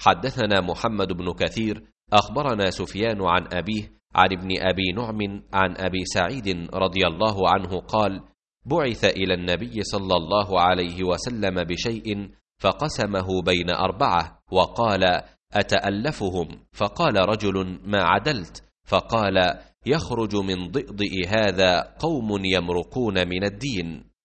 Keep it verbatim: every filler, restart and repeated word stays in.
حدثنا محمد بن كثير أخبرنا سفيان عن أبيه عن ابن أبي نعم عن أبي سعيد رضي الله عنه قال: بعث إلى النبي صلى الله عليه وسلم بشيء فقسمه بين أربعة وقال: أتألفهم؟ فقال رجل: ما عدلت؟ فقال: يخرج من ضئضئ هذا قوم يمرقون من الدين.